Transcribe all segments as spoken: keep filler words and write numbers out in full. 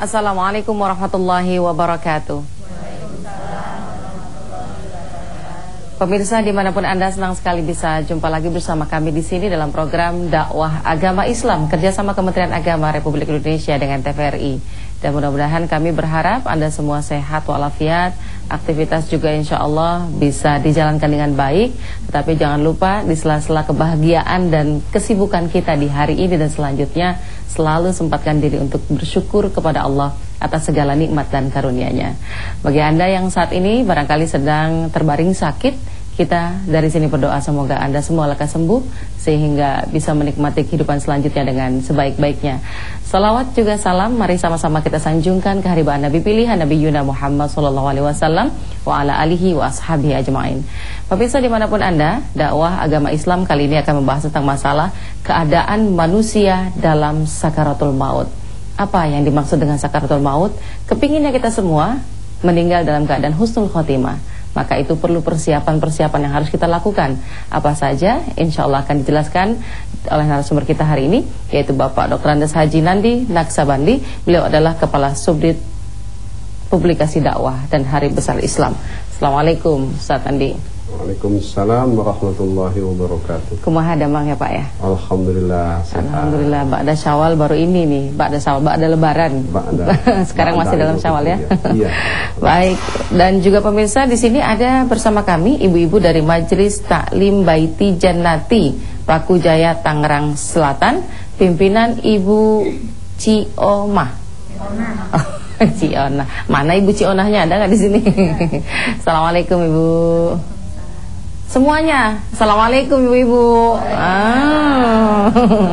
Assalamualaikum warahmatullahi wabarakatuh. Pemirsa dimanapun Anda, senang sekali bisa jumpa lagi bersama kami di sini dalam program dakwah agama Islam kerjasama Kementerian Agama Republik Indonesia dengan T V R I. Dan mudah-mudahan kami berharap Anda semua sehat walafiat, aktivitas juga insya Allah bisa dijalankan dengan baik. Tetapi jangan lupa di sela-sela kebahagiaan dan kesibukan kita di hari ini dan selanjutnya, selalu sempatkan diri untuk bersyukur kepada Allah atas segala nikmat dan karunia-Nya. Bagi Anda yang saat ini barangkali sedang terbaring sakit, kita dari sini berdoa semoga Anda semua lekas sembuh sehingga bisa menikmati kehidupan selanjutnya dengan sebaik-baiknya. Salawat juga salam mari sama-sama kita sanjungkan kehadiran Nabi pilihan Nabi Yuna Muhammad sallallahu alaihi wasallam wa ala alihi wa ashabihi ajma'in. Pemirsa dimanapun Anda, dakwah agama Islam kali ini akan membahas tentang masalah keadaan manusia dalam sakaratul maut. Apa yang dimaksud dengan sakaratul maut? Kepinginnya kita semua meninggal dalam keadaan husnul khotimah. Maka itu perlu persiapan-persiapan yang harus kita lakukan. Apa saja? Insya Allah akan dijelaskan oleh narasumber kita hari ini, yaitu Bapak Doktor Andes Haji Nandi Naksabandi. Beliau adalah Kepala Subdit Publikasi Dakwah dan Hari Besar Islam. Assalamualaikum Ustaz Andi. Waalaikumsalam warahmatullahi wabarakatuh. Kumaha damang ya Pak ya? Alhamdulillah sehat. Alhamdulillah, ba'da Syawal baru ini nih, ba'da Syawal, ba'da Lebaran. Ba'da, Sekarang ba'da masih dalam Syawal ya. Iya. Baik, dan juga pemirsa di sini ada bersama kami ibu-ibu dari Majelis Taklim Baiti Jannati, Paku Jaya, Tangerang Selatan, pimpinan Ibu Ciomah. Ciona. Mana Ibu Cionahnya, ada nggak di sini? Assalamualaikum Ibu. Semuanya, assalamualaikum ibu-ibu. Ah.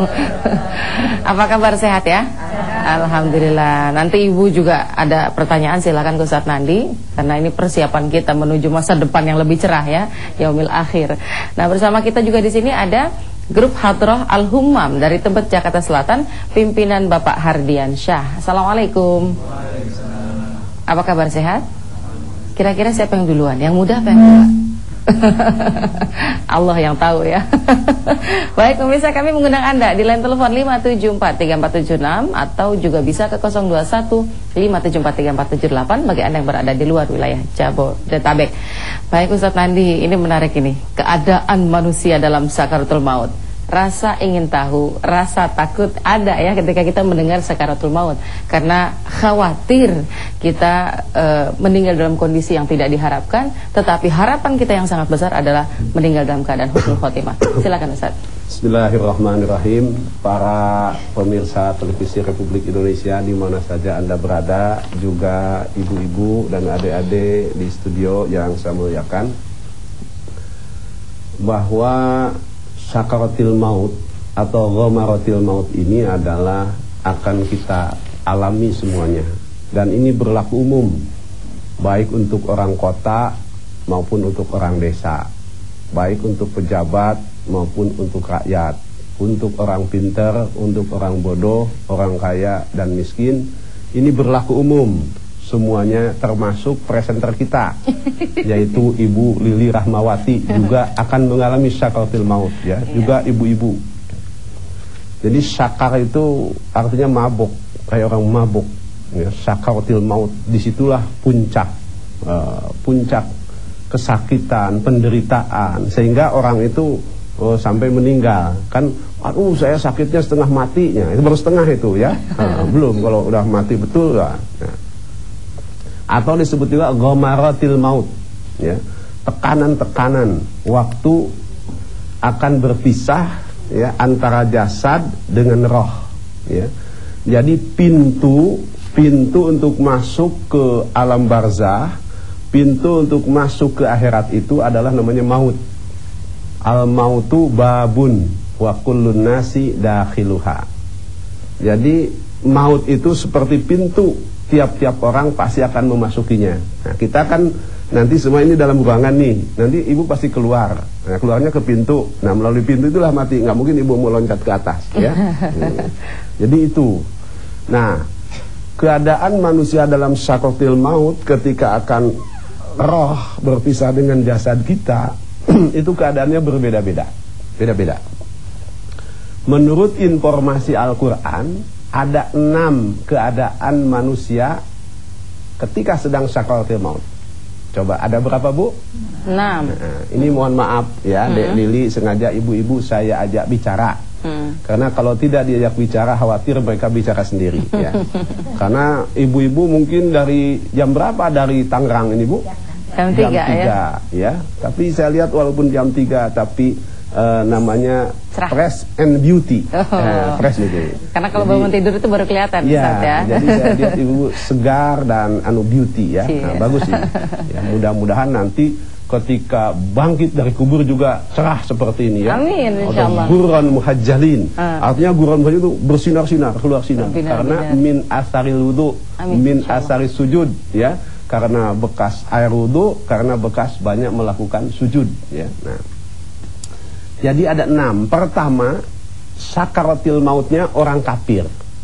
Apa kabar, sehat ya? Alhamdulillah. Nanti ibu juga ada pertanyaan, silakan ke Ustaz Nandi, karena ini persiapan kita menuju masa depan yang lebih cerah ya, yaumil akhir. Nah, bersama kita juga di sini ada Grup Hadroh Al-Hummam dari Tebet, Jakarta Selatan, pimpinan Bapak Hardian Syah. Assalamualaikum. Apa kabar, sehat? Kira-kira siapa yang duluan? Yang muda apa yang tua? Allah yang tahu ya. Baik pemirsa, kami mengundang Anda di line telepon lima tujuh empat tiga empat tujuh enam atau juga bisa ke nol dua satu lima tujuh empat tiga empat tujuh delapan bagi Anda yang berada di luar wilayah Jabodetabek. Baik Ustaz Nandi, ini menarik ini, keadaan manusia dalam sakaratul maut. Rasa ingin tahu, rasa takut ada ya ketika kita mendengar sakaratul maut, karena khawatir kita e, meninggal dalam kondisi yang tidak diharapkan, tetapi harapan kita yang sangat besar adalah meninggal dalam keadaan husnul khotimah. Silakan Ustaz. Bismillahirrahmanirrahim. Para pemirsa televisi Republik Indonesia di mana saja Anda berada, juga ibu-ibu dan adik-adik di studio yang saya muliakan, bahwa sakaratil maut atau ghamaratil maut ini adalah akan kita alami semuanya, dan ini berlaku umum baik untuk orang kota maupun untuk orang desa, baik untuk pejabat maupun untuk rakyat, untuk orang pintar, untuk orang bodoh, orang kaya dan miskin. Ini berlaku umum semuanya, termasuk presenter kita yaitu Ibu Lili Rahmawati juga akan mengalami sakaratul maut ya, juga ibu-ibu. Jadi sakar itu artinya mabuk, kayak orang mabuk ya, sakaratul maut. Disitulah puncak uh, puncak kesakitan, penderitaan, sehingga orang itu oh, sampai meninggal. Kan aduh saya sakitnya setengah matinya, itu baru setengah itu ya. uh, belum kalau udah mati betul lah ya. Atau disebut juga ghamaratil maut ya, tekanan-tekanan waktu akan berpisah ya antara jasad dengan roh ya. Jadi pintu pintu untuk masuk ke alam barzah, pintu untuk masuk ke akhirat itu adalah namanya maut. Al mautu babun wa kullun nasi dakhiluha. Jadi maut itu seperti pintu, tiap-tiap orang pasti akan memasukinya. Nah, kita kan nanti semua ini dalam ruangan nih, nanti ibu pasti keluar. Nah, keluarnya ke pintu. Nah, melalui pintu itulah mati. Nggak mungkin ibu mau loncat ke atas ya. hmm. Jadi itu. Nah, keadaan manusia dalam sakaratul maut ketika akan roh berpisah dengan jasad kita itu keadaannya berbeda-beda. Beda-beda. Menurut informasi Al-Quran ada enam keadaan manusia ketika sedang sakaratul maut. Coba ada berapa, Bu? Enam. Nah, ini mohon maaf ya, hmm. Dek Lili, sengaja ibu-ibu saya ajak bicara. Hmm. Karena kalau tidak diajak bicara, khawatir mereka bicara sendiri ya. Karena ibu-ibu mungkin dari jam berapa dari Tangerang ini, Bu? Jam tiga, jam tiga ya. ya. Tapi saya lihat walaupun jam tiga, tapi uh, namanya cerah. Fresh and beauty. Oh. Eh, fresh gitu. Karena kalau bangun tidur itu baru kelihatan, ya, Ustaz, ya. Jadi saya lihat ibu segar dan anu beauty ya. Nah, bagus ini. Ya, mudah-mudahan nanti ketika bangkit dari kubur juga cerah seperti ini ya. Amin, insyaallah. Guran muhajjalin. Uh. Artinya guran muhajjalin itu bersinar-sinar, keluar sinar. Binar, karena binar. Min asaril wudu, min asari sujud ya. Karena bekas air wudu, karena bekas banyak melakukan sujud ya. Nah, jadi ada enam. Pertama, sakaratil mautnya orang kafir.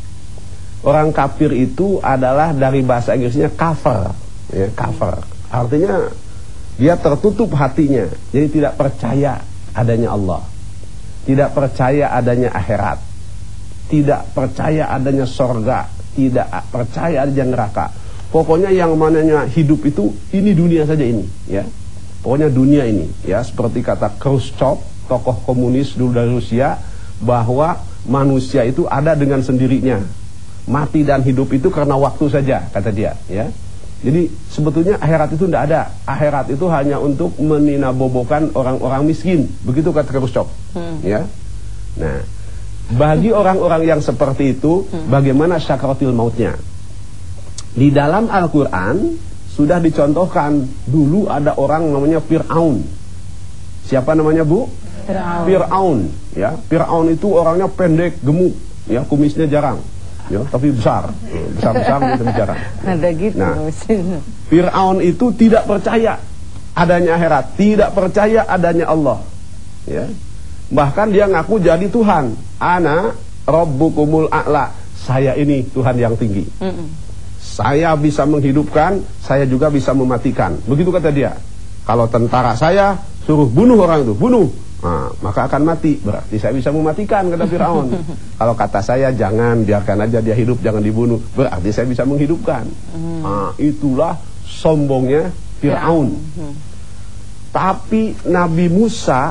Orang kafir itu adalah dari bahasa Inggrisnya kafir ya, kafir. Artinya dia tertutup hatinya, jadi tidak percaya adanya Allah, tidak percaya adanya akhirat, tidak percaya adanya sorga, tidak percaya adanya neraka. Pokoknya yang mananya hidup itu ini dunia saja ini ya. Pokoknya dunia ini ya, seperti kata Khrushchev, tokoh komunis dulu dari Rusia, bahwa manusia itu ada dengan sendirinya. Mati dan hidup itu karena waktu saja, kata dia ya. Jadi sebetulnya akhirat itu tidak ada. Akhirat itu hanya untuk meninabobokan orang-orang miskin. Begitu kata Khrushchev hmm. ya. Nah, bagi orang-orang yang seperti itu, hmm. bagaimana sakaratul mautnya? Di dalam Al-Quran sudah dicontohkan. Dulu ada orang namanya Fir'aun. Siapa namanya, Bu? Fir'aun. Fir'aun ya. Fir'aun itu orangnya pendek, gemuk ya, kumisnya jarang ya, tapi besar. Besar-besar gitu bicara. Ada gitu. Nah, Fir'aun itu tidak percaya adanya akhirat, tidak percaya adanya Allah ya. Bahkan dia ngaku jadi Tuhan. Ana rabbukumul a'la. Saya ini Tuhan yang tinggi. Mm -mm. Saya bisa menghidupkan, saya juga bisa mematikan. Begitu kata dia. Kalau tentara saya suruh bunuh orang itu, bunuh, nah, maka akan mati. Berarti saya bisa mematikan, kata Fir'aun. Kalau kata saya jangan, biarkan aja dia hidup, jangan dibunuh, berarti saya bisa menghidupkan. Hmm. Nah, itulah sombongnya Fir'aun. Hmm. Tapi Nabi Musa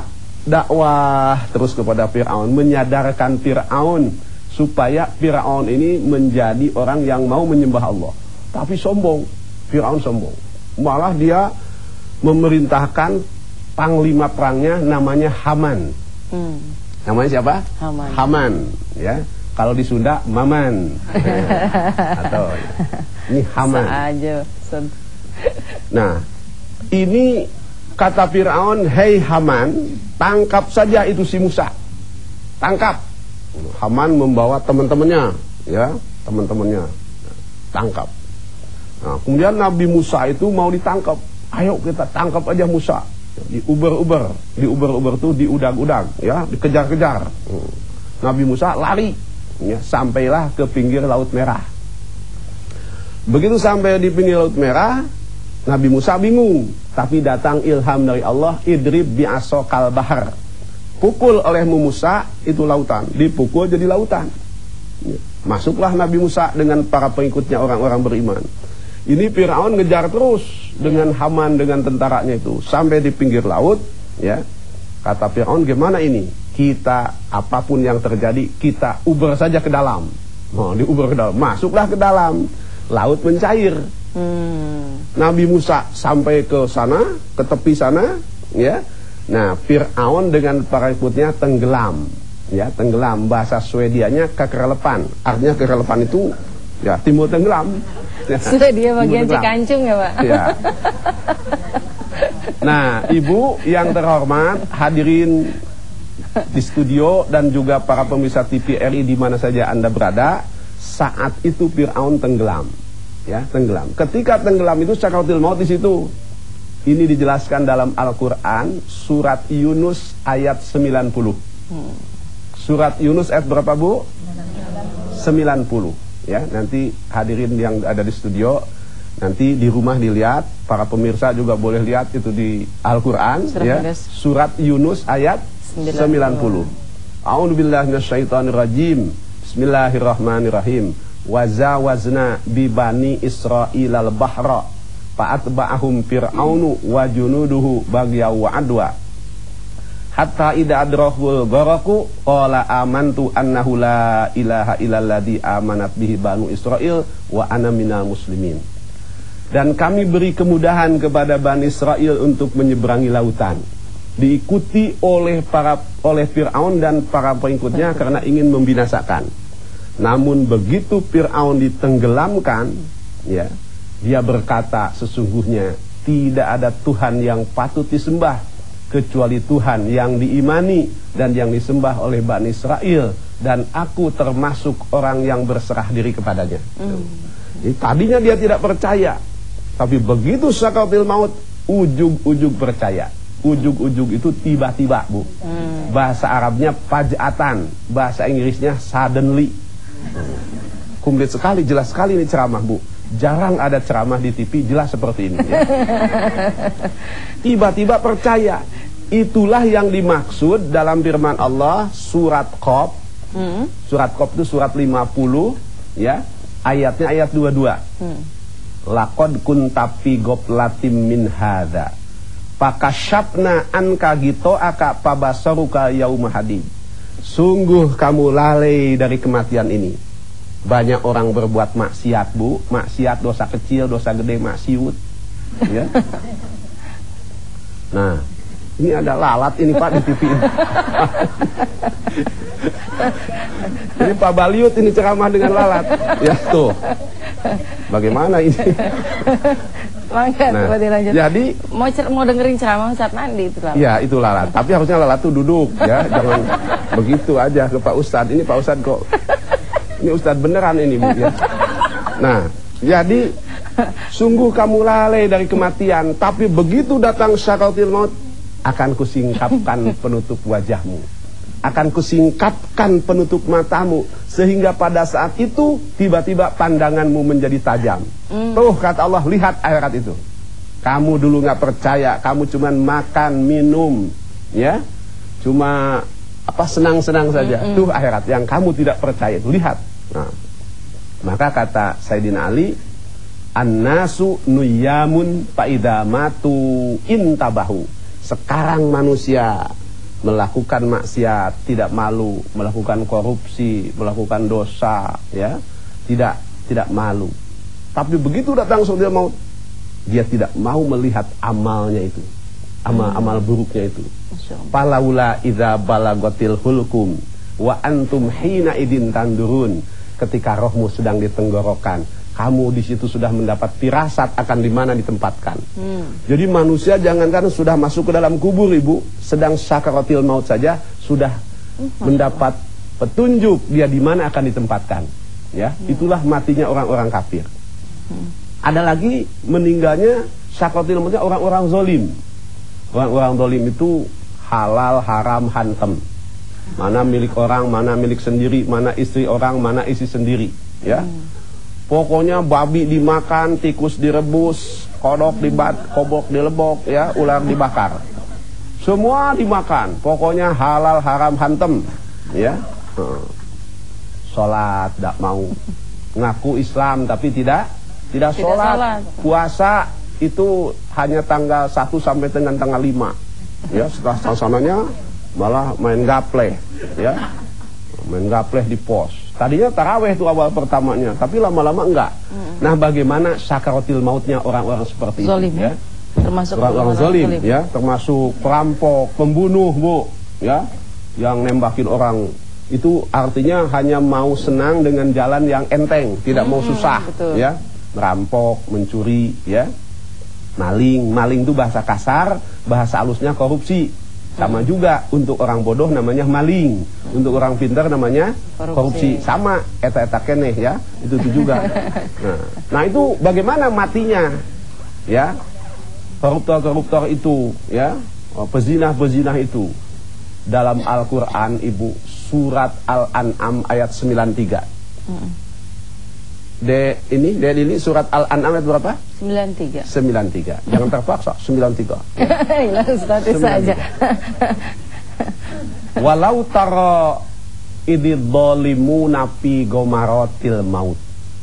dakwah terus kepada Fir'aun, menyadarkan Fir'aun supaya Fir'aun ini menjadi orang yang mau menyembah Allah. Tapi sombong, Fir'aun sombong. Malah dia memerintahkan panglima perangnya namanya Haman. Hmm. Namanya siapa? Haman. Haman, ya. Kalau di Sunda Maman. Ya. Atau ini Haman. Aja. Nah, ini kata Fir'aun, "Hei Haman, tangkap saja itu si Musa. Tangkap." Haman membawa teman-temannya, ya, teman-temannya tangkap. Nah, kemudian Nabi Musa itu mau ditangkap. Ayo kita tangkap aja Musa. Diuber-uber, diuber-uber tuh diudang-udang, ya, dikejar-kejar. Hmm. Nabi Musa lari, ya, sampailah ke pinggir Laut Merah. Begitu sampai di pinggir Laut Merah, Nabi Musa bingung. Tapi datang ilham dari Allah, idrib bi'asokal bahar. Pukul oleh Musa itu lautan, dipukul jadi lautan. Masuklah Nabi Musa dengan para pengikutnya, orang-orang beriman. Ini Fir'aun ngejar terus dengan Haman, dengan tentaranya itu sampai di pinggir laut ya. Kata Fir'aun, gimana ini? Kita apapun yang terjadi, kita uber saja ke dalam. Oh, diuber ke dalam, masuklah ke dalam. Laut mencair. hmm. Nabi Musa sampai ke sana, ke tepi sana ya. Nah, Fir'aun dengan para ikutnya tenggelam, ya, tenggelam. Bahasa Swedianya kekerelepan. Artinya kekerelepan itu ya timur tenggelam. Swedia bagian Cikancung ya, Pak? Ya. Nah, Ibu yang terhormat, hadirin di studio dan juga para pemirsa T V R I di mana saja Anda berada, saat itu Fir'aun tenggelam, ya, tenggelam. Ketika tenggelam itu sakaratul maut di situ. Ini dijelaskan dalam Al-Quran, surat Yunus ayat sembilan puluh. Hmm. Surat Yunus ayat berapa, Bu? sembilan puluh. Ya, nanti hadirin yang ada di studio, nanti di rumah dilihat, para pemirsa juga boleh lihat itu di Al-Quran. Ya. Surat Yunus ayat sembilan puluh. A'udzubillahi minasyaitonirrajim. Bismillahirrahmanirrahim. Wazawazna bi bani Israil al-bahra fa'atba'ahum fir'aunu wa junuduhu baghyaw wa adwa hatta idza adrahul gharaqu qala amantu annahu la ilaha illalladzi amanat bihi banu Israil wa ana minal muslimin. Dan kami beri kemudahan kepada Bani Israel untuk menyeberangi lautan, diikuti oleh para oleh Fir'aun dan para pengikutnya karena ingin membinasakan. Namun begitu Fir'aun ditenggelamkan, ya, dia berkata, sesungguhnya tidak ada Tuhan yang patut disembah kecuali Tuhan yang diimani dan yang disembah oleh Bani Israel, dan aku termasuk orang yang berserah diri kepadanya. Mm. Jadi, tadinya dia tidak percaya, tapi begitu sakaratil maut, ujug-ujug percaya. Ujug-ujug itu tiba-tiba, Bu. Hmm. Bahasa Arabnya faj'atan, bahasa Inggrisnya suddenly. Komplit sekali, jelas sekali ini ceramah, Bu. Jarang ada ceramah di T V jelas seperti ini, ya. Tiba-tiba percaya. Itulah yang dimaksud dalam firman Allah surat Qaf. Hmm. Surat Qaf itu surat lima puluh, ya. Ayatnya ayat dua puluh dua. Hmm. Laqad kunta fi ghaflatin min hadza fakasyafna anka ghita'aka fabasaruka yauma hadid. Sungguh kamu lalai dari kematian ini. Banyak orang berbuat maksiat, Bu. Maksiat, dosa kecil, dosa gede, maksiut, ya. Nah, ini ada lalat ini, Pak, di T V ini. Ini Pak Baliut ini ceramah dengan lalat. Ya, tuh. Bagaimana ini? Mangga, nah, jadi mau mau dengerin ceramah saat mandi itu lalat. Ya, itu lalat. Tapi harusnya lalat tuh duduk, ya. Jangan begitu aja ke Pak Ustadz. Ini Pak Ustadz kok ini Ustadz beneran ini, Bu, ya. Nah, jadi sungguh kamu lalai dari kematian, tapi begitu datang sakaratul maut, akan kusingkapkan penutup wajahmu, akan kusingkapkan penutup matamu, sehingga pada saat itu tiba-tiba pandanganmu menjadi tajam. Mm. Tuh kata Allah, lihat akhirat itu. Kamu dulu nggak percaya, kamu cuman makan minum, ya, cuma apa senang-senang saja. Mm -mm. Tuh akhirat yang kamu tidak percaya. Lihat. Nah, maka kata Sayyidina Ali, an-nasu nuyamun fa'idha matu intabahu. Sekarang manusia melakukan maksiat, tidak malu, melakukan korupsi, melakukan dosa, ya, tidak tidak malu. Tapi begitu datang sakaratul maut, dia tidak mau melihat amalnya itu, amal-amal buruknya itu. Falaula idza balagatil hulkum wa antum hina idin tandurun. Ketika rohmu sedang ditenggorokan, kamu di situ sudah mendapat firasat akan di mana ditempatkan. Hmm. Jadi manusia jangankan sudah masuk ke dalam kubur, Ibu, sedang sakaratil maut saja sudah hmm. mendapat petunjuk dia di mana akan ditempatkan. Ya, hmm. itulah matinya orang-orang kafir. Hmm. Ada lagi meninggalnya sakaratil mautnya orang-orang zolim. Orang-orang zolim itu halal, haram, hantem. Mana milik orang, mana milik sendiri, mana istri orang, mana istri sendiri, ya. Hmm. Pokoknya babi dimakan, tikus direbus, kodok dibat, kobok dilebok, ya, ular dibakar. Semua dimakan. Pokoknya halal, haram, hantem, ya. Hmm. Sholat tidak mau, ngaku Islam tapi tidak tidak, tidak sholat. sholat. Puasa itu hanya tanggal satu sampai dengan tanggal lima, ya. Setelah sananya malah main gapleh, ya, main gapleh di pos. Tadinya taraweh itu awal pertamanya, tapi lama-lama enggak. Hmm. Nah, bagaimana sakaratil mautnya orang-orang seperti zolim, itu, ya? Termasuk orang-orang zolim, ya, termasuk perampok, pembunuh, Bu, ya, yang nembakin orang. Itu artinya hanya mau senang dengan jalan yang enteng, tidak hmm, mau susah, betul. Ya, merampok, mencuri, ya, maling, maling itu bahasa kasar, bahasa halusnya korupsi. Sama juga, untuk orang bodoh namanya maling, untuk orang pintar namanya korupsi. Sama, eta-eta keneh, ya, itu, itu juga. Nah, nah itu bagaimana matinya, ya, koruptor-koruptor itu, ya, pezinah-pezinah itu. Dalam Al-Quran, Ibu, surat Al-An'am ayat sembilan puluh tiga. De ini, de ini surat Al-An'am ayat berapa? sembilan puluh tiga. sembilan puluh tiga. Jangan terpaksa, sembilan puluh tiga. Hilang status saja. Walau tara ididzalimuna fi ghamaratil maut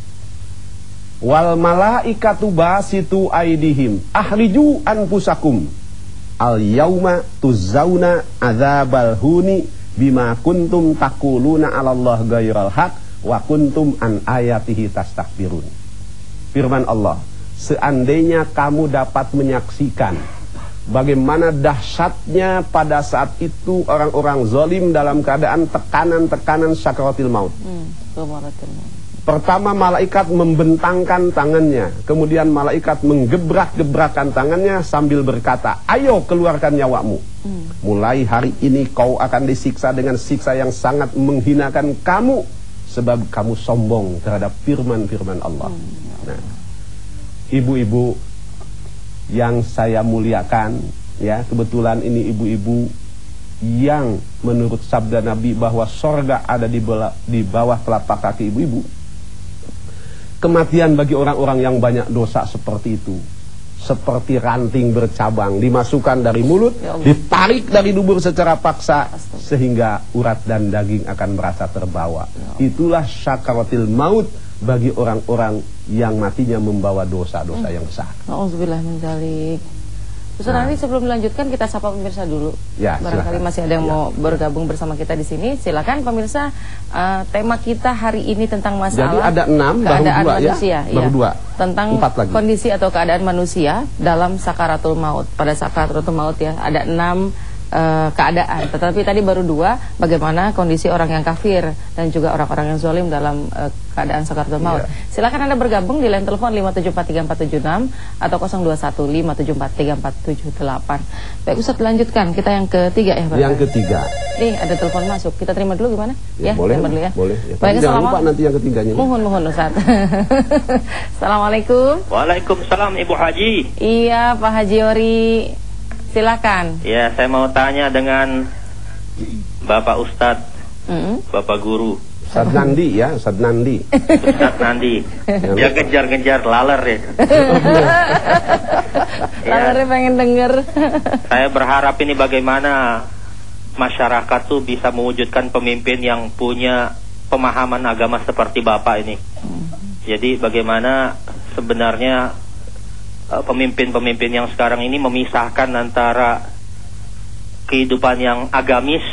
wal malaikatu basitu aidihim ahriju anfusakum al yauma tuzauna adzabal huni bima kuntum taquluna 'alallahi ghairal haq wa kuntum an ayatihi tastakbirun. Firman Allah, seandainya kamu dapat menyaksikan bagaimana dahsyatnya pada saat itu orang-orang zalim dalam keadaan tekanan-tekanan sakaratil maut. Hmm, Pertama malaikat membentangkan tangannya, kemudian malaikat menggebrak-gebrakan tangannya sambil berkata, ayo keluarkan nyawamu. Hmm. Mulai hari ini kau akan disiksa dengan siksa yang sangat menghinakan kamu, sebab kamu sombong terhadap firman-firman Allah. Hmm. Nah, ibu-ibu yang saya muliakan, ya kebetulan ini ibu-ibu yang menurut sabda Nabi bahwa sorga ada di bawah, di bawah telapak kaki ibu-ibu. Kematian bagi orang-orang yang banyak dosa seperti itu seperti ranting bercabang, dimasukkan dari mulut, ya ditarik dari dubur secara paksa, sehingga urat dan daging akan merasa terbawa. Ya, itulah sakaratil maut bagi orang-orang yang matinya membawa dosa-dosa hmm. yang besar. Auzubillah min dzalik. Ustaz, nah, nanti sebelum dilanjutkan kita sapa pemirsa dulu. Ya, barangkali silakan. Masih ada yang ya. mau bergabung bersama kita di sini. Silakan pemirsa. Uh, tema kita hari ini tentang masalah. Jadi ada enam, keadaan baru dua, manusia, ya? Baru dua. Tentang kondisi atau keadaan manusia dalam sakaratul maut. Pada sakaratul maut ya ada enam uh, keadaan. Tetapi tadi baru dua. Bagaimana kondisi orang yang kafir dan juga orang-orang yang zalim dalam uh, keadaan sakaratul maut. Yeah. Silakan Anda bergabung di line telepon lima tujuh empat tiga empat tujuh enam atau nol dua satu lima tujuh empat tiga empat tujuh delapan. Baik Ustaz, lanjutkan. Kita yang ketiga ya, Pak. Yang ketiga. Nih ada telepon masuk. Kita terima dulu gimana? Ya, ya boleh. Dulu ya. Boleh. Ya. Baik, jangan lupa nanti yang ketiganya. Mohon mohon Ustaz. Assalamualaikum. Waalaikumsalam Ibu Haji. Iya, Pak Haji Yori. Silakan. Ya, saya mau tanya dengan Bapak Ustadz, mm-hmm. Bapak Guru. Ustaz Nandi ya, Ustaz Nandi. Ustaz Nandi. Dia kejar-kejar laler ya. Lalernya pengen denger. Saya berharap ini bagaimana masyarakat tuh bisa mewujudkan pemimpin yang punya pemahaman agama seperti Bapak ini. Jadi bagaimana sebenarnya pemimpin-pemimpin yang sekarang ini memisahkan antara kehidupan yang agamis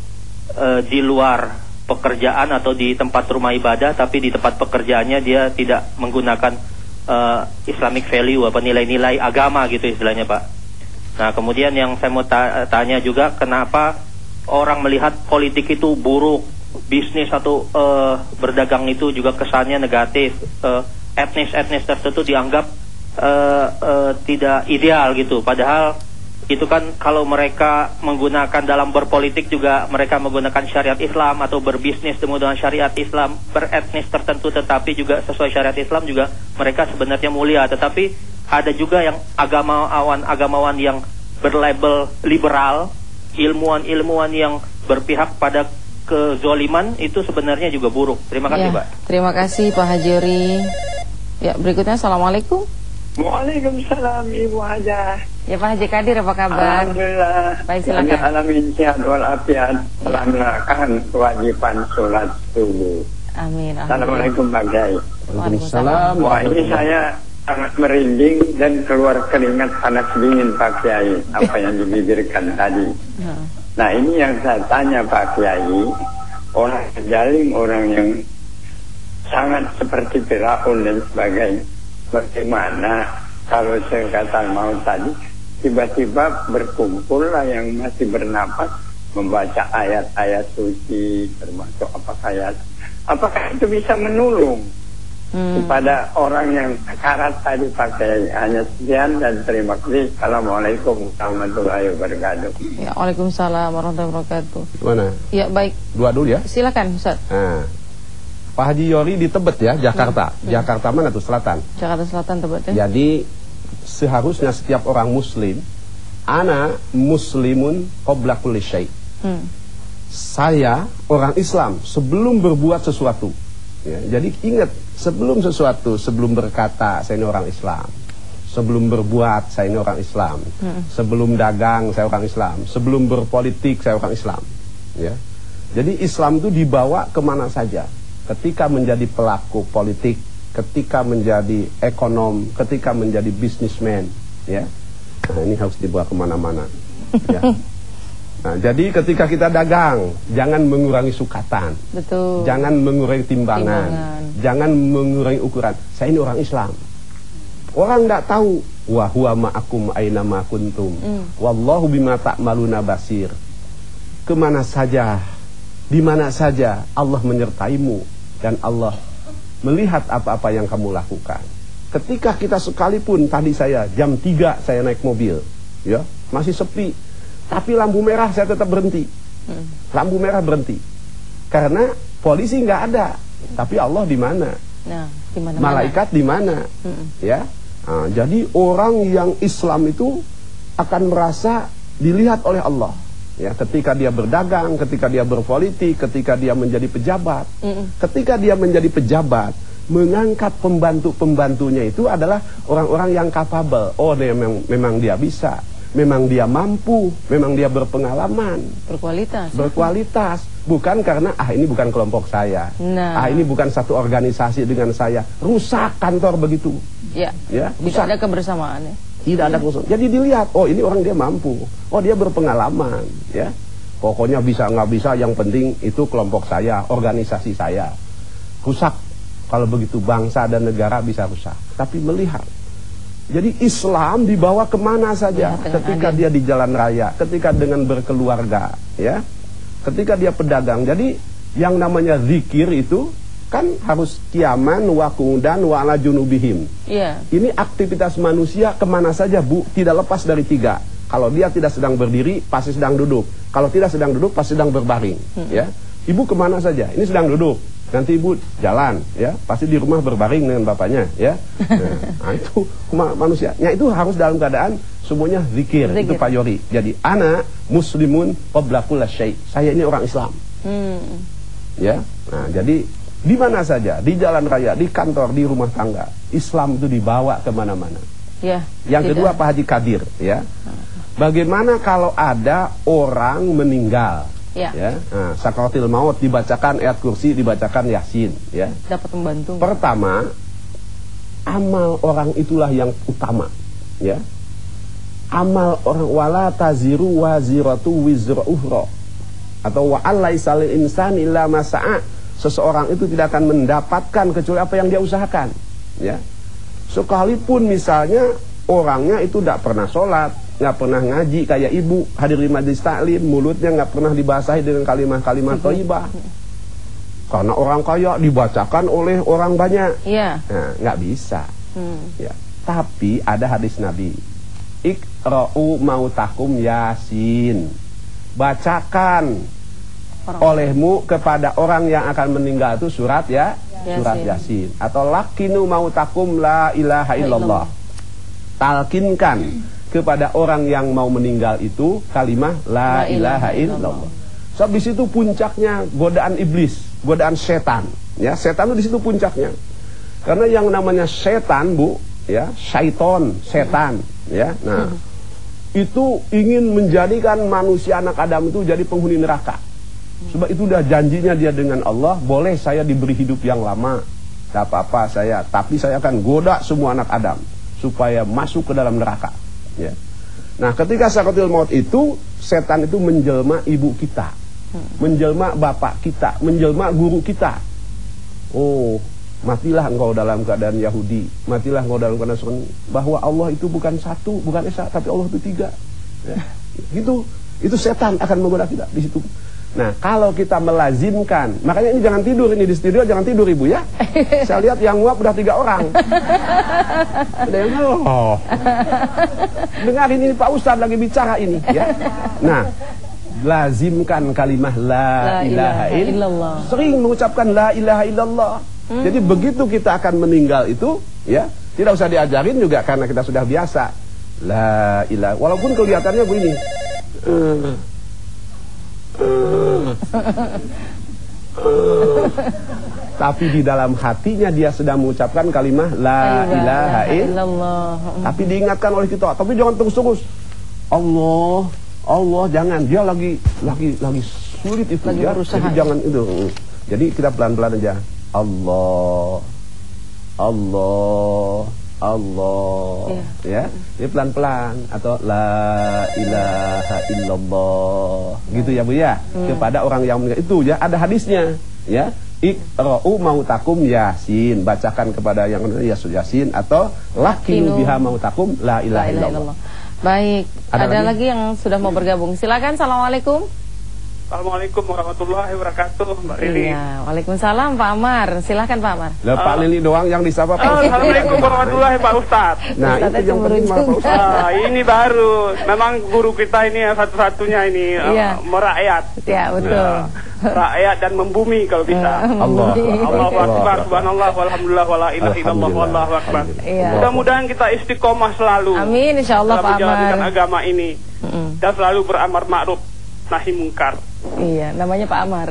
uh, di luar pekerjaan atau di tempat rumah ibadah, tapi di tempat pekerjaannya dia tidak menggunakan uh, Islamic value, apa nilai-nilai agama gitu istilahnya Pak. Nah kemudian yang saya mau ta tanya juga, kenapa orang melihat politik itu buruk, bisnis atau uh, berdagang itu juga kesannya negatif, uh, etnis-etnis tertentu dianggap uh, uh, tidak ideal gitu, padahal itu kan kalau mereka menggunakan dalam berpolitik juga mereka menggunakan syariat Islam, atau berbisnis dengan syariat Islam, beretnis tertentu tetapi juga sesuai syariat Islam juga mereka sebenarnya mulia. Tetapi ada juga yang agamawan-agamawan yang berlabel liberal, ilmuwan-ilmuwan yang berpihak pada kezoliman, itu sebenarnya juga buruk. Terima kasih ya, Pak. Terima kasih Pak Haji Yori. Ya, berikutnya Assalamualaikum. Waalaikumsalam Ibu Hajah. Ya Pak Haji Kadir, apa kabar? Alhamdulillah. Baik, silakan. Alamin sehat walafiat. Telah melakukan kewajiban sholat subuh. Amin. Assalamualaikum Pak Kiai. Waalaikumsalam. Wah, ini saya sangat merinding dan keluar keringat panas dingin Pak Kiai, apa yang dibibirkan tadi. Nah ini yang saya tanya Pak Kiai, orang zalim, orang yang sangat seperti Firaun dan sebagainya, bagaimana kalau sekatan mau tadi tiba-tiba berkumpul lah yang masih bernapas membaca ayat-ayat suci, termasuk apakah ayat apakah itu bisa menolong hmm. kepada orang yang sekarat tadi pakai. Hanya sekian dan terima kasih. Assalamualaikum warahmatullahi wabarakatuh. Ya, waalaikumsalam warahmatullahi wabarakatuh. Mana? Ya baik. Dua dulu ya. Silakan Ustaz. Nah. Pak Haji Yori di Tebet ya, Jakarta. Hmm. Jakarta mana tuh, selatan? Jakarta Selatan, Tebet ya. Jadi seharusnya setiap orang muslim, ana muslimun qabla kulli syai'. Hmm. Saya orang Islam sebelum berbuat sesuatu. Ya, jadi ingat, sebelum sesuatu, sebelum berkata saya ini orang Islam. Sebelum berbuat saya ini orang Islam. Hmm. Sebelum dagang saya orang Islam. Sebelum berpolitik saya orang Islam. Ya. Jadi Islam itu dibawa kemana saja. Ketika menjadi pelaku politik, ketika menjadi ekonom, ketika menjadi bisnismen, ya. Nah, ini harus dibawa kemana-mana. Ya. Nah, jadi ketika kita dagang, jangan mengurangi sukatan. Betul. Jangan mengurangi timbangan. timbangan. Jangan mengurangi ukuran. Saya ini orang Islam. Orang tidak tahu. Wa huwa ma'akum aina ma kuntum. Mm. Wallahu bima ta'maluna basir. Kemana saja, di mana saja Allah menyertaimu dan Allah melihat apa-apa yang kamu lakukan. Ketika kita sekalipun, tadi saya jam tiga saya naik mobil, ya, masih sepi. Tapi lampu merah saya tetap berhenti. hmm. Lampu merah berhenti. Karena polisi nggak ada. Tapi Allah di mana? Nah, di mana? Malaikat di mana? Hmm. Ya. Nah, jadi orang yang Islam itu akan merasa dilihat oleh Allah. Ya, ketika dia berdagang, ketika dia berpolitik, ketika dia menjadi pejabat. Hmm. Ketika dia menjadi pejabat, mengangkat pembantu-pembantunya itu adalah orang-orang yang capable. Oh, memang memang dia bisa. Memang dia mampu, memang dia berpengalaman, berkualitas, berkualitas, bukan karena ah ini bukan kelompok saya, nah. ah ini bukan satu organisasi dengan saya, rusak kantor begitu, ya, ya rusak. Tidak ada kebersamaan, ya? Tidak ada kebersamaan. Jadi dilihat, oh ini orang dia mampu, oh dia berpengalaman, ya, pokoknya bisa nggak bisa, yang penting itu kelompok saya, organisasi saya, rusak. Kalau begitu bangsa dan negara bisa rusak. Tapi melihat. Jadi Islam dibawa kemana saja, ya, ketika adil. Dia di jalan raya, ketika dengan berkeluarga, ya, ketika dia pedagang. Jadi yang namanya zikir itu kan harus kiaman wa qu'udan wa ala junubihim. Ya. Ini aktivitas manusia kemana saja, Bu, tidak lepas dari tiga. Kalau dia tidak sedang berdiri, pasti sedang duduk. Kalau tidak sedang duduk, pasti sedang berbaring. Hmm. Ya, Ibu kemana saja? Ini sedang duduk. Nanti ibu jalan, ya, pasti di rumah berbaring dengan bapaknya, ya. Nah, itu manusia. Ya, itu harus dalam keadaan semuanya zikir. Zikir. Itu Pak Yori. Jadi ana muslimun qabla kulli syai'. Saya ini orang Islam. Hmm. Ya. Nah, jadi di mana saja, di jalan raya, di kantor, di rumah tangga, Islam itu dibawa kemana-mana. Ya. Yang tidak. Kedua Pak Haji Kadir, ya. Bagaimana kalau ada orang meninggal? Ya. Ya, nah, sakaratil maut dibacakan ayat kursi, dibacakan yasin, ya. Dapat membantu. Pertama, amal orang itulah yang utama, ya. Amal orang wala taziru waziratu wizra uhra, atau wa allaisa lil insani illa ma sa'a. Seseorang itu tidak akan mendapatkan kecuali apa yang dia usahakan, ya. Sekalipun misalnya orangnya itu tidak pernah sholat, nggak pernah ngaji kayak ibu, hadir di majelis taklim, mulutnya nggak pernah dibasahi dengan kalimat-kalimat thayyibah. Karena orang kaya dibacakan oleh orang banyak, ya. Nah, nggak bisa. Hmm. Ya. Tapi ada hadis Nabi, iqra'u mautakum yasin, bacakan orang. Olehmu kepada orang yang akan meninggal itu surat, ya, yasin. Surat yasin. Atau lakinu mautakum la ilaha illallah, talkinkan kepada orang yang mau meninggal itu kalimah la ilaha illallah. So, di situ puncaknya godaan iblis, godaan setan, ya. Setan itu di situ puncaknya. Karena yang namanya setan, Bu, ya, syaiton, setan, ya. Nah, itu ingin menjadikan manusia anak Adam itu jadi penghuni neraka. Sebab itu udah janjinya dia dengan Allah, boleh saya diberi hidup yang lama, tak apa-apa saya, tapi saya akan goda semua anak Adam supaya masuk ke dalam neraka. Ya. Nah, ketika sakaratul maut itu, setan itu menjelma ibu kita, hmm. menjelma bapak kita, menjelma guru kita. Oh, matilah engkau dalam keadaan Yahudi, matilah engkau dalam keadaan Nasrani, bahwa Allah itu bukan satu, bukan esa, tapi Allah itu tiga. Ya. Gitu, itu setan akan menggoda kita di situ. Nah, kalau kita melazimkan, makanya ini jangan tidur, ini di studio jangan tidur ibu, ya. Saya lihat yang nguap udah tiga orang. Ada yang oh. Dengarin ini Pak Ustadz lagi bicara ini, ya. Nah, lazimkan kalimah la, la ilaha illallah. Sering mengucapkan la ilaha illallah. Hmm. Jadi begitu kita akan meninggal itu, ya, tidak usah diajarin juga karena kita sudah biasa. La ilaha, walaupun kelihatannya begini. Uh, Uh, uh, tapi di dalam hatinya dia sedang mengucapkan kalimah la ilaha illallah. Tapi diingatkan oleh kita, tapi jangan terus-terus Allah Allah jangan, dia lagi lagi lagi sulit itu lagi ya. Berusaha. Jadi jangan itu. Jadi kita pelan-pelan aja. Allah, Allah, Allah, ya, ya pelan-pelan atau la ilaha illallah, gitu ya Bu ya, hmm. kepada orang yang meninggal itu ya ada hadisnya, ya, iqra'u mautakum yasin, bacakan kepada yang yasin atau lakinu biha mautakum la ilaha illallah. Baik, ada, ada lagi? lagi yang sudah mau bergabung, silakan. Assalamualaikum. Assalamualaikum warahmatullahi wabarakatuh, Mbak Lili. Iya, waalaikumsalam Pak Amar. Silakan Pak Amar. Lah Pak Lili doang yang disapa Pak. Assalamualaikum warahmatullahi Pak Ustadz. Nah, Ustadz itu yang penting Pak Ustadz. Ah, ini baru, memang guru kita ini satu-satunya ini iya. uh, merakyat. Ya, betul. Nah, rakyat dan membumi kalau bisa. Allah. Allahu akbar, subhanallah, walhamdulillah, wala ilaha illallah, wallahu akbar. Iya. Mudah-mudahan kita istiqomah selalu. Amin, insyaallah Pak Amar. Dalam menjalankan agama ini. Mm-mm. Dan selalu beramar ma'ruf nahi mungkar. Iya, namanya Pak Amar.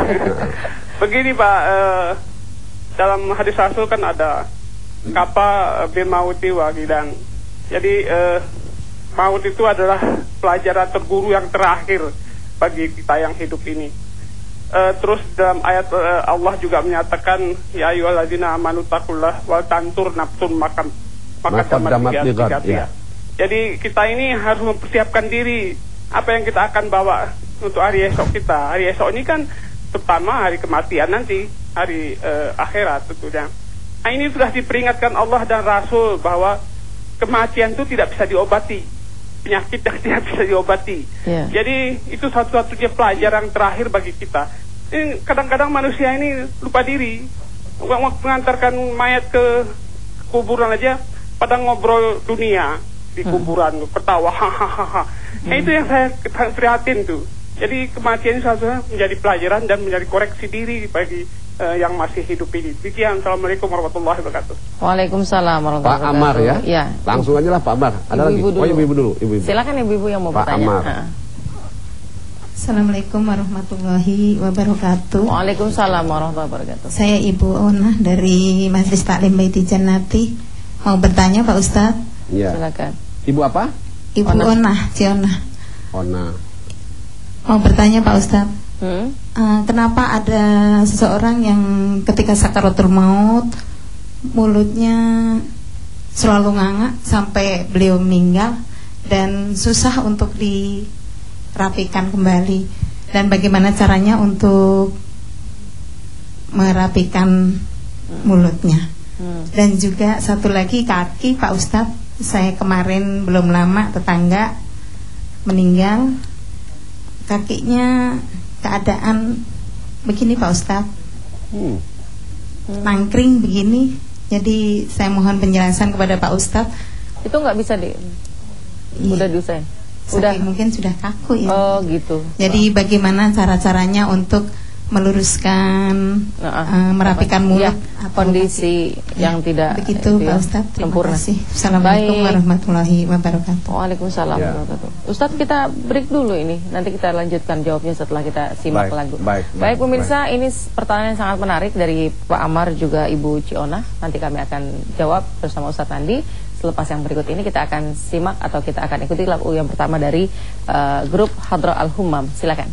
Begini Pak, eh, dalam hadis Rasul kan ada kapa bimauti wagidan. Jadi eh, maut itu adalah pelajaran terguru yang terakhir bagi kita yang hidup ini. Eh, terus dalam ayat eh, Allah juga menyatakan ya ayyuhalladzina amanu taqullah wal tantur nafsun makam maka damat ligat. Ya. Jadi kita ini harus mempersiapkan diri apa yang kita akan bawa untuk hari esok kita. Hari esok ini kan terutama hari kematian nanti, hari uh, akhirat tentunya. Nah ini sudah diperingatkan Allah dan Rasul bahwa kematian itu tidak bisa diobati, penyakit yang tidak bisa diobati. Yeah. Jadi itu satu-satunya pelajaran terakhir bagi kita. Ini kadang-kadang manusia ini lupa diri, mengantarkan mayat ke kuburan aja pada ngobrol dunia di kuburan, hmm. ketawa hahaha. Nah itu yang saya prihatin tuh. Jadi kematian seharusnya menjadi pelajaran dan menjadi koreksi diri bagi uh, yang masih hidup ini. Demikian, assalamualaikum warahmatullahi wabarakatuh. Waalaikumsalam warahmatullahi wabarakatuh. Pak Amar ya? Ya. Langsung aja lah Pak Amar. Ada ibu-ibu lagi? Dulu. Oh ibu-ibu dulu. Ibu-ibu. Silakan ibu-ibu yang mau Pak bertanya. Amar. Ha. Assalamualaikum warahmatullahi wabarakatuh. Waalaikumsalam warahmatullahi wabarakatuh. Saya Ibu Ona dari Majelis Taklim Baiti Jannati. Mau bertanya Pak Ustadz? Ya. Silakan. Ibu apa? Ibu Ona, Ona Ciona. Ona. Mau bertanya Pak Ustadz, hmm? uh, kenapa ada seseorang yang ketika sakaratul maut mulutnya selalu nganga sampai beliau meninggal dan susah untuk dirapikan kembali, dan bagaimana caranya untuk merapikan mulutnya? Hmm. Dan juga satu lagi kaki Pak Ustadz, saya kemarin belum lama tetangga meninggal, kakinya keadaan begini Pak Ustadz, hmm. nangkring begini. Jadi saya mohon penjelasan kepada Pak Ustadz. Itu nggak bisa di, iya. Udah diusahain. Udah mungkin sudah kaku ya. Oh gitu. Jadi bagaimana cara-caranya untuk meluruskan, nah, uh, merapikan mulut, ya, kondisi ya. Yang tidak begitu Pak Ustadz. Sempurna. Assalamualaikum warahmatullahi wabarakatuh. Waalaikumsalam ya. warahmatullahi wabarakatuh. Ustadz, kita break dulu ini. Nanti kita lanjutkan jawabnya setelah kita simak baik, lagu. Baik, baik, baik pemirsa, baik. Ini pertanyaan yang sangat menarik dari Pak Amar juga Ibu Ciona. Nanti kami akan jawab bersama Ustadz Andi. Selepas yang berikut ini kita akan simak atau kita akan ikuti lagu yang pertama dari uh, grup Hadra Al-Hummam. Silakan.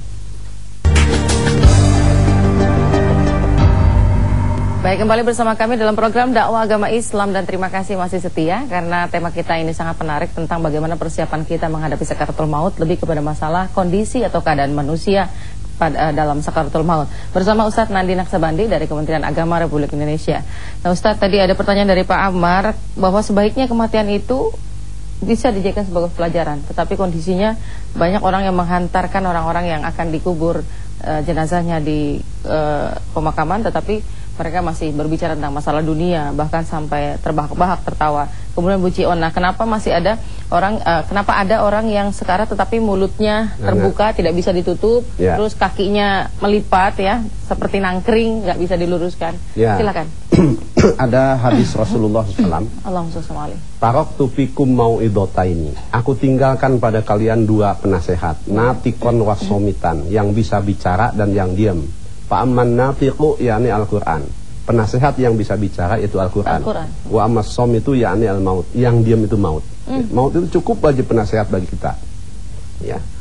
Baik, kembali bersama kami dalam program Dakwah Agama Islam, dan terima kasih masih setia karena tema kita ini sangat menarik tentang bagaimana persiapan kita menghadapi sakaratul maut, lebih kepada masalah kondisi atau keadaan manusia pada dalam sakaratul maut. Bersama Ustadz Nandi Naksabandi dari Kementerian Agama Republik Indonesia. Nah Ustadz, tadi ada pertanyaan dari Pak Amar bahwa sebaiknya kematian itu bisa dijadikan sebagai pelajaran, tetapi kondisinya banyak orang yang menghantarkan orang-orang yang akan dikubur uh, jenazahnya di uh, pemakaman, tetapi mereka masih berbicara tentang masalah dunia, bahkan sampai terbahak-bahak tertawa. Kemudian Bu Ciona, kenapa masih ada orang, uh, kenapa ada orang yang sekarat tetapi mulutnya terbuka, nah, tidak bisa ditutup, ya. Terus kakinya melipat ya, seperti nangkring, nggak bisa diluruskan. Ya. Silakan. Ada hadis Rasulullah shallallahu alaihi wasallam. Allahumma shalli alaihi. Taraktu fikum mau'idotaini. Aku tinggalkan pada kalian dua penasehat, natikon wasomitan, yang bisa bicara dan yang diam. Fa'amman natiqu yakni Al-Quran. Penasehat yang bisa bicara itu Al-Quran. Al Wa ammas som itu yakni al-maut. Yang diam itu maut. Mm. Maut itu cukup bagi penasehat bagi kita. Ya.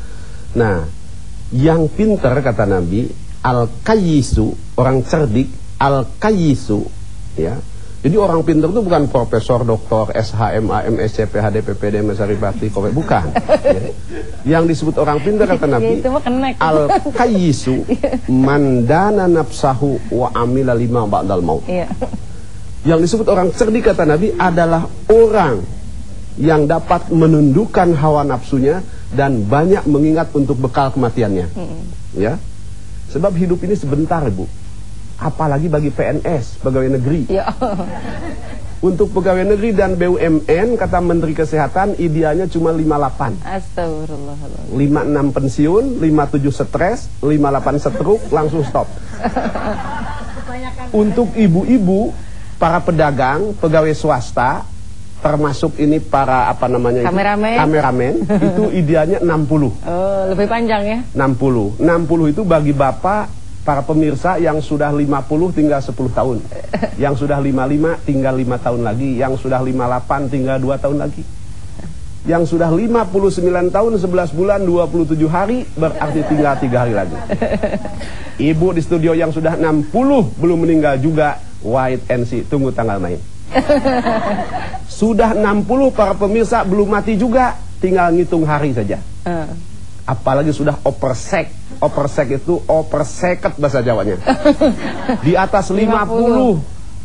Nah, yang pintar kata Nabi, al-qayyisu, orang cerdik, al-qayyisu, ya. Jadi orang pintar itu bukan profesor, doktor, S H M A M S C P H D P P D M Saripati, bukan. Ya. Yang disebut orang pintar kata Nabi, al-qayyisu mandana nafsahu wa amila lima ba'dal maut. Yang disebut orang cerdik kata Nabi adalah orang yang dapat menundukkan hawa nafsunya dan banyak mengingat untuk bekal kematiannya. Hmm. Ya. Sebab hidup ini sebentar, Bu. Apalagi bagi P N S, pegawai negeri. Ya. Untuk pegawai negeri dan B U M N, kata Menteri Kesehatan, idealnya cuma lima puluh delapan. Astagfirullahaladzim. lima puluh enam pensiun, lima puluh tujuh stres, lima puluh delapan stroke, langsung stop. Untuk ibu-ibu, para pedagang, pegawai swasta, termasuk ini para apa namanya kameramen, itu, kameramen itu idealnya enam puluh. Oh, lebih panjang ya? enam puluh. enam puluh itu bagi Bapak, para pemirsa yang sudah lima puluh tinggal sepuluh tahun. Yang sudah lima puluh lima tinggal lima tahun lagi, yang sudah lima puluh delapan tinggal dua tahun lagi. Yang sudah lima puluh sembilan tahun, sebelas bulan, dua puluh tujuh hari, berarti tinggal tiga hari lagi. Ibu di studio yang sudah enam puluh belum meninggal juga, wait and see, tunggu tanggal main. Sudah enam puluh para pemirsa belum mati juga, tinggal ngitung hari saja. Uh. Apalagi sudah opersek. Opersek itu operseket bahasa Jawanya. Di atas lima puluh.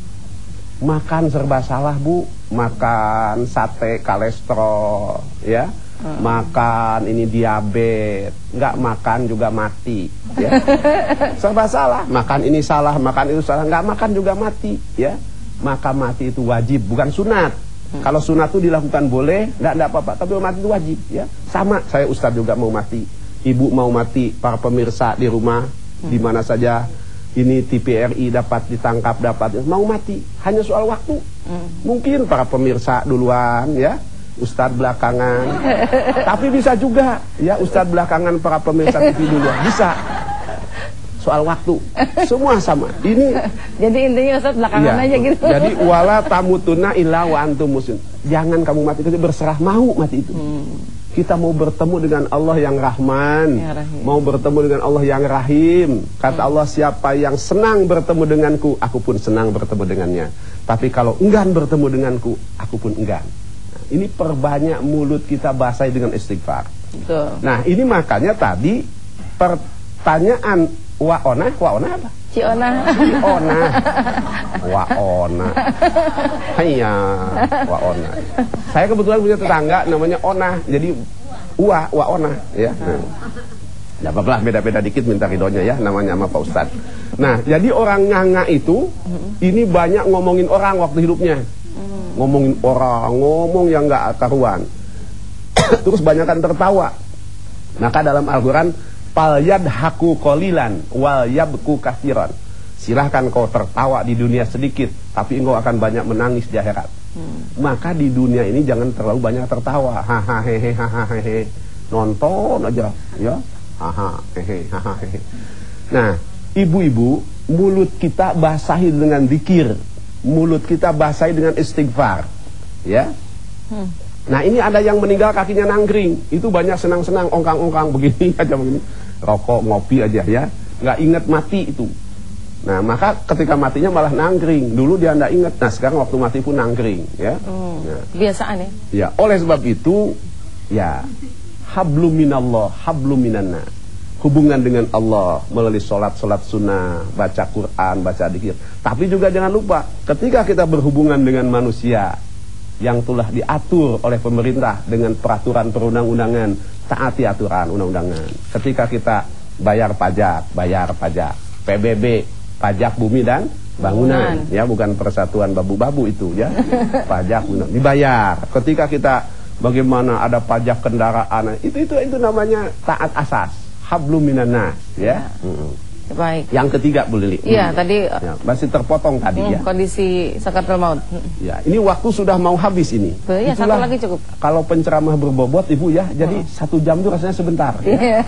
Makan serba salah, Bu. Makan sate kolesterol, ya. Uh. Makan ini diabetes, nggak makan juga mati, ya. Serba salah. Makan ini salah, makan itu salah, nggak makan juga mati, ya. Maka mati itu wajib, bukan sunat. Hmm. Kalau sunat itu dilakukan boleh, enggak enggak apa-apa, tapi mati itu wajib, ya. Sama, saya Ustadz juga mau mati, ibu mau mati, para pemirsa di rumah, hmm. di mana saja ini T V R I dapat ditangkap, dapat mau mati, hanya soal waktu. Hmm. Mungkin para pemirsa duluan, ya, Ustadz belakangan. Tapi bisa juga, ya, Ustadz belakangan, para pemirsa T V duluan, bisa. Soal waktu, semua sama. Ini jadi intinya Ustaz belakangan ya, aja gitu. Jadi wala tamutuna illa wa antum muslimun. Jangan kamu mati itu berserah mau mati itu. Hmm. Kita mau bertemu dengan Allah yang Rahman, ya, mau bertemu dengan Allah yang Rahim. Kata hmm. Allah, siapa yang senang bertemu denganku, aku pun senang bertemu dengannya. Tapi kalau enggan bertemu denganku, aku pun enggan. Nah, ini perbanyak mulut kita basahi dengan istighfar. Betul. Nah, ini makanya tadi pertanyaan wa ona, wa ona apa? Ciona. Ciona. Wa ona. Hayya, wa ona. Saya kebetulan punya tetangga namanya Ona. Jadi wa wa ona, ya. Nah. Ya apa-apa, beda-beda dikit minta ridhonya, ya, namanya sama Pak Ustadz. Nah, jadi orang nganga itu ini banyak ngomongin orang waktu hidupnya. Ngomongin orang, ngomong yang enggak karuan. Terus banyakan tertawa. Maka dalam Al-Qur'an fal yadhaku qalilan wal yabku katsiran. Silahkan kau tertawa di dunia sedikit, tapi engkau akan banyak menangis di akhirat. Hmm. Maka di dunia ini jangan terlalu banyak tertawa. Haha hehe haha hehe. Nonton aja, ya. Haha hehe haha hehe. Nah, ibu-ibu, mulut kita basahi dengan zikir. Mulut kita basahi dengan istighfar. Ya. Hmm. Nah, ini ada yang meninggal kakinya nangkring. Itu banyak senang-senang, ongkang-ongkang begini aja begini. Rokok, ngopi aja, ya. Nggak ingat mati itu. Nah, maka ketika matinya malah nangkring. Dulu dia nggak ingat. Nah, sekarang waktu mati pun nangkring, ya. Hmm, nah. Kebiasaan ya. Ya, oleh sebab itu, ya, hablum minallah, hablum minanna. Hubungan dengan Allah melalui sholat-sholat sunnah, baca Quran, baca dzikir. Tapi juga jangan lupa, ketika kita berhubungan dengan manusia yang telah diatur oleh pemerintah dengan peraturan perundang-undangan, taati aturan undang-undangan. Ketika kita bayar pajak, bayar pajak P B B, pajak bumi dan bangunan, bangunan. Ya, bukan persatuan babu-babu itu, ya. Pajak benar dibayar. Ketika kita bagaimana ada pajak kendaraan, itu itu itu namanya taat asas, hablum minannas, ya. Hmm. Baik. Yang ketiga, Bu Lili. Iya, hmm. tadi ya, masih terpotong tadi, hmm, ya. Kondisi sakaratul maut. Ya, ini waktu sudah mau habis ini. Ya, satu lagi cukup. Kalau penceramah berbobot, Ibu, ya, jadi hmm. satu jam itu rasanya sebentar. Ya.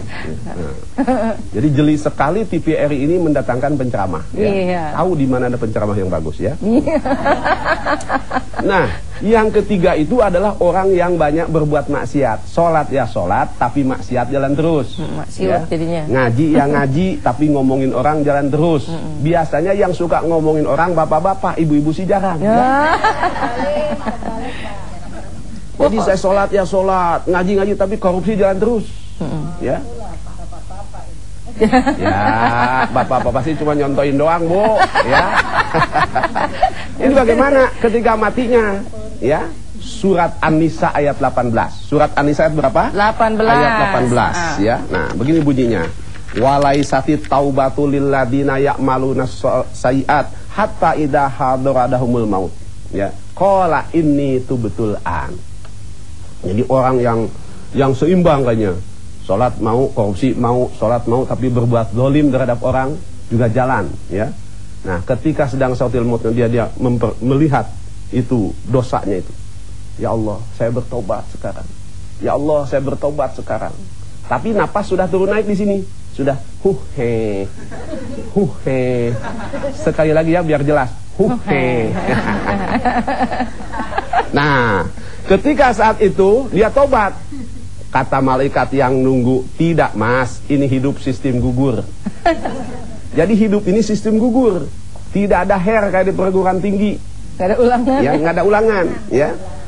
Nah, jadi jeli sekali T V R I ini mendatangkan penceramah. Ya. Iya. Tahu di mana ada penceramah yang bagus, ya. Nah, Yang ketiga itu adalah orang yang banyak berbuat maksiat. Sholat ya sholat, tapi maksiat jalan terus. Maksiat jadinya. Ngaji ya ngaji, tapi ngomongin orang jalan terus. Biasanya yang suka ngomongin orang bapak-bapak, ibu-ibu sih jarang. Ya. Jadi saya sholat ya sholat, ngaji-ngaji, tapi korupsi jalan terus. Ya. Ya, bapak-bapak sih cuma nyontoin doang, Bu. Ya. Ini bagaimana ketika matinya? Ya, surat An-Nisa ayat delapan belas. Surat An-Nisa ayat berapa? delapan belas. Ayat delapan belas, ah. Ya. Nah, begini bunyinya. Walaisati taubatu lil ladina ya'maluna sayiat hatta idza hadaradahumul maut. Ya. Qala inni tubtul an. Jadi orang yang yang seimbang kayaknya. Salat mau, korupsi mau, salat mau, tapi berbuat zalim terhadap orang juga jalan, ya. Nah, ketika sedang sautil mautnya dia dia memper, melihat itu dosanya itu. Ya Allah, saya bertobat sekarang. Ya Allah, saya bertobat sekarang. Tapi napas sudah turun naik di sini. Sudah huhe. Huhe. Sekali lagi ya biar jelas. Huhe. Nah, ketika saat itu dia tobat. Kata malaikat yang nunggu, tidak mas, ini hidup sistem gugur. Jadi hidup ini sistem gugur. Tidak ada hair kayak di perguruan tinggi. Gak ada ulangan. Ya, nggak ada ulangan. Ya.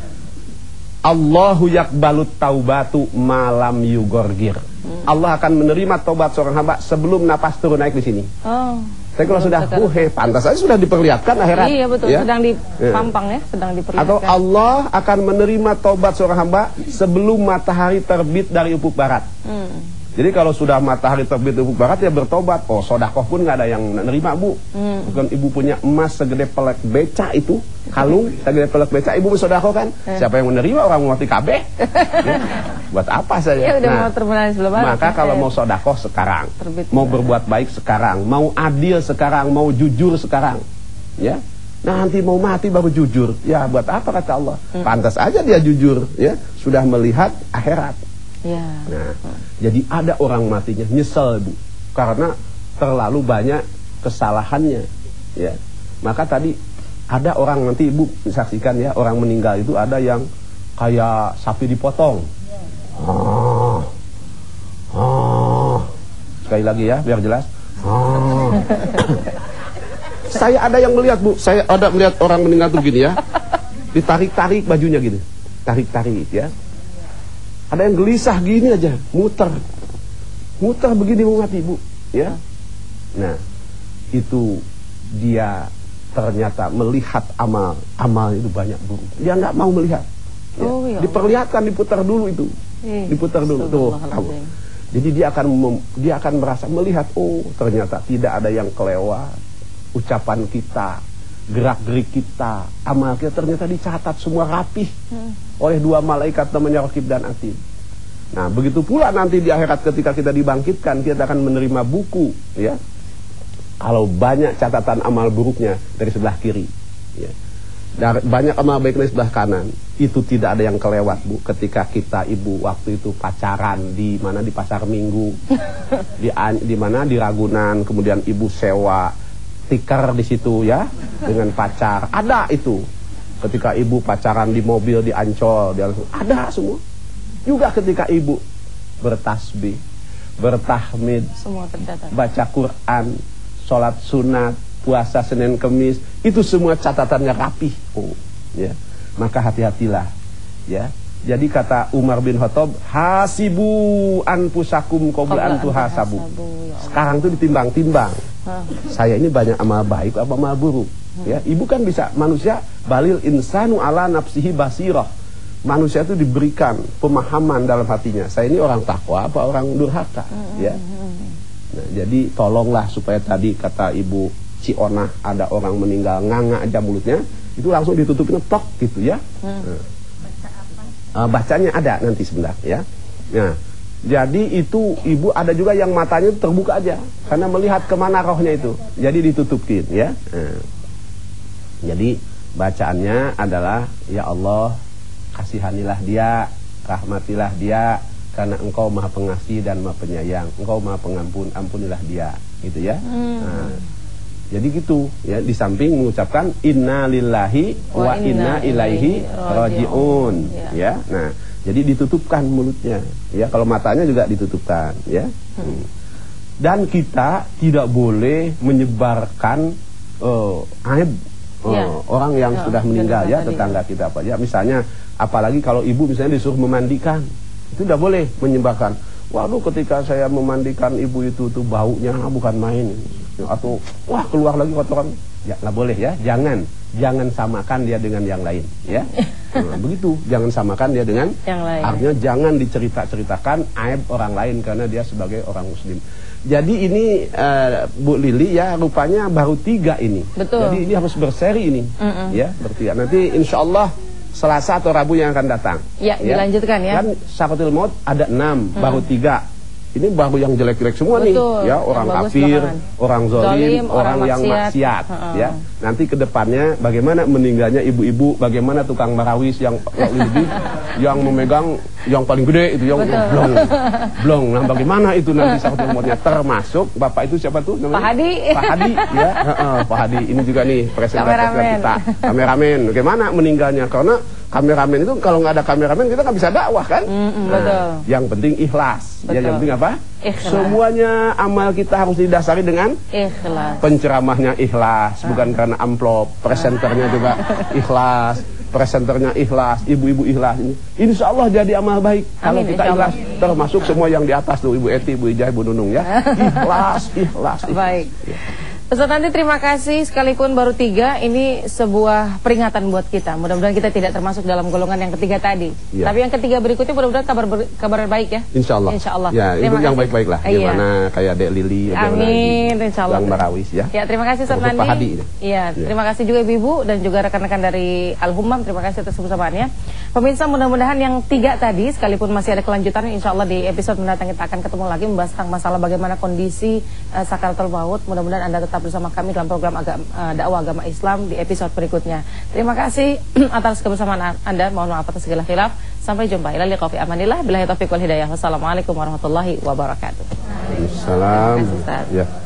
Allahu yakbalut taubatu malam yugorgir. Hmm. Allah akan menerima taubat seorang hamba sebelum napas turun naik di sini. Oh. Tapi kalau sudah huhe, pantas saja sudah diperlihatkan akhirat. Iya betul, ya? Sedang dipampang ya, sedang diperlihatkan. Atau Allah akan menerima taubat seorang hamba sebelum matahari terbit dari ufuk barat. Hmm. Jadi kalau sudah matahari terbit dari ufuk barat ya bertobat. Oh, sodakoh pun nggak ada yang nerima, Bu. Hmm. Bukan ibu punya emas segede pelek beca itu, kalung segede pelek beca, ibu bersodakoh kan? Hmm. Siapa yang menerima? Orang mau mati kabeh. Ya. Buat apa saja? Ya, udah nah, mau terbenam sebelum maka ya. Kalau mau sodakoh sekarang, terbit mau berbuat baik sekarang, mau adil sekarang, mau jujur sekarang, ya. Nah, nanti mau mati baru jujur. Ya, buat apa kata Allah? Hmm. Pantas aja dia jujur, ya. Sudah melihat akhirat. Ya. Nah, hmm. jadi ada orang matinya nyesel, Bu, karena terlalu banyak kesalahannya, ya. Maka tadi ada orang nanti Ibu saksikan ya, orang meninggal itu ada yang kayak sapi dipotong. Oh, oh. Sekali lagi ya biar jelas. Oh. Saya ada yang melihat, Bu. Saya ada melihat orang meninggal tuh gini ya, ditarik-tarik bajunya gitu, tarik-tarik ya. Ada yang gelisah gini aja, muter, muter begini mau mati, Bu. Ya. Nah, itu dia ternyata melihat amal, amal itu banyak buruk. Dia nggak mau melihat. Ya. Oh, ya. Diperlihatkan, diputar dulu itu. Eh, diputar dulu tuh kamu. Jadi dia akan mem, dia akan merasa melihat, oh ternyata tidak ada yang kelewat. Ucapan kita, gerak-gerik kita, amal kita ternyata dicatat semua rapih hmm. oleh dua malaikat namanya Raqib dan Atid. Nah, begitu pula nanti di akhirat ketika kita dibangkitkan, kita akan menerima buku, ya. Kalau banyak catatan amal buruknya dari sebelah kiri, ya. Dan banyak amal baik dari sebelah kanan, itu tidak ada yang kelewat, Bu. Ketika kita Ibu waktu itu pacaran di mana, di Pasar Minggu, di di mana di Ragunan, kemudian Ibu sewa tikar di situ ya dengan pacar, ada itu. Ketika Ibu pacaran di mobil di Ancol, di ada semua. Juga ketika Ibu bertasbih, bertahmid, semua tercatat. Baca Quran, sholat sunat, puasa Senin Kemis, itu semua catatannya rapih. Oh, ya. Maka hati-hatilah, ya. Jadi kata Umar bin Khattab, hasibu anfusakum qabla an tuhasabu. Sekarang itu ditimbang-timbang. Saya ini banyak amal baik apa amal buruk? Ya, Ibu kan bisa, manusia balil insanu ala nafsihi basirah. Manusia itu diberikan pemahaman dalam hatinya. Saya ini orang takwa apa orang durhaka, ya. Nah, jadi tolonglah supaya tadi kata Ibu Cionah ada orang meninggal nganga aja mulutnya, itu langsung ditutupin tok gitu ya. Hmm. Nah. Uh, bacanya ada nanti sebentar ya. Nah, jadi itu Ibu ada juga yang matanya terbuka aja karena melihat kemana rohnya itu, jadi ditutupin ya. Nah. Jadi bacaannya adalah ya Allah kasihanilah dia, rahmatilah dia, karena Engkau Maha Pengasih dan Maha Penyayang, Engkau Maha Pengampun, ampunilah dia, gitu ya. Hmm. Nah, Jadi gitu ya, di samping mengucapkan inna lillahi wa, wa inna ilaihi rajiun ya. ya. Nah, jadi ditutupkan mulutnya ya, kalau matanya juga ditutupkan ya. Hmm. Dan kita tidak boleh menyebarkan uh, aib uh, ya. orang yang ya, sudah meninggal ya, tetangga kita apa ya. Misalnya apalagi kalau ibu misalnya disuruh memandikan, itu tidak boleh menyebarkan. Waduh, ketika saya memandikan ibu itu tuh baunya bukan main, atau wah keluar lagi kotoran, ya nggak boleh ya, jangan jangan samakan dia dengan yang lain ya. Nah, begitu, jangan samakan dia dengan yang lain. Artinya jangan dicerita-ceritakan aib orang lain karena dia sebagai orang muslim. Jadi ini uh, Bu Lili ya, rupanya baru tiga ini. Betul. Jadi ini harus berseri ini mm -mm. ya, bertiga. Nanti insya Allah Selasa atau Rabu yang akan datang. Ya, ya. Dilanjutkan ya. Kan Sakaratul Maut ada enam, hmm. baru tiga. Ini baru yang jelek-jelek semua. Betul. Nih, ya orang kafir, orang zalim, orang, orang yang maksiat, uh-uh. ya. Nanti kedepannya bagaimana meninggalnya ibu-ibu, bagaimana tukang marawis yang lebih, yang memegang yang paling gede itu, yang Betul. blong, blong. Nah, bagaimana itu nanti Sakaratul Mautnya, termasuk bapak itu siapa tuh namanya? Pak Hadi. Pak Hadi, ya, uh-uh, Pak Hadi. Ini juga nih presentator kita, kameramen. Bagaimana meninggalnya? Karena kameramen itu kalau nggak ada kameramen kita nggak bisa dakwah kan? Mm-mm, nah, betul. Yang penting ikhlas. Betul. Ya, yang penting apa? Ikhlas. Semuanya amal kita harus didasari dengan ikhlas. Penceramahnya ikhlas, ah. bukan karena amplop. Presenternya juga ikhlas, presenternya ikhlas, ibu-ibu ikhlas. Ini insya Allah jadi amal baik. Amin, kalau kita ikhlas, termasuk semua yang di atas tuh, Ibu Eti, Ibu Ijah, Ibu Nunung ya. Ikhlas, ikhlas. ikhlas. Baik. Ya. Ustaz Andi, terima kasih, sekalipun baru tiga, ini sebuah peringatan buat kita. Mudah-mudahan kita tidak termasuk dalam golongan yang ketiga tadi. Ya. Tapi yang ketiga berikutnya mudah-mudahan kabar kabar baik ya. Insya Allah. Insya Allah. Ya, itu yang baik-baik lah. Iya. Gimana kayak Dek Lili, amin. Insya Allah. Yang marawis ya. Ya, terima kasih Ustaz Andi. Iya, terima kasih juga ibu-ibu dan juga rekan-rekan dari Al-Humam. Terima kasih atas kebersamaannya. Pemirsa, mudah-mudahan yang tiga tadi, sekalipun masih ada kelanjutannya, insya Allah di episode mendatang kita akan ketemu lagi membahas tentang masalah bagaimana kondisi uh, Sakaratul Maut. Mudah-mudahan Anda tetap bersama kami dalam program agama, uh, dakwah agama Islam di episode berikutnya. Terima kasih atas kebersamaan Anda. Mohon maaf atas segala khilaf. Sampai jumpa. Ila liqa fi amanillah. Billahi taufiq wal hidayah. Wassalamualaikum warahmatullahi wabarakatuh. Waalaikumsalam. Ya.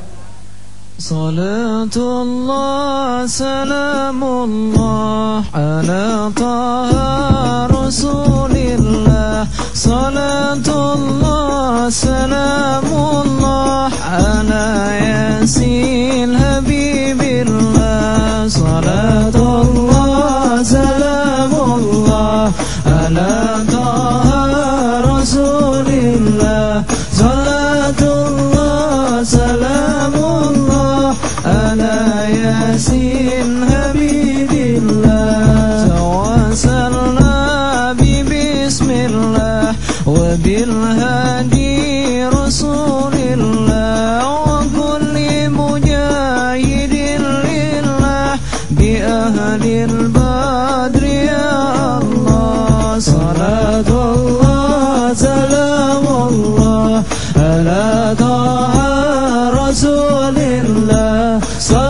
Salatullah salamullah ala taha rasulillah. Salatullah salamullah ala yasin habibillah. Salatullah salamullah ala taha rasulillah. Salatullah salamullah ala yasin habibillah. Tawassalna bi bismillah wa bil hadi rasulillah wa kulli mujahidin lillah bi ahlil badri ya Allah. Salatullah salamullah ala taha rasulillah.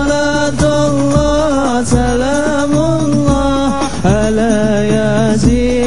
Salatullah salamullah ala yasin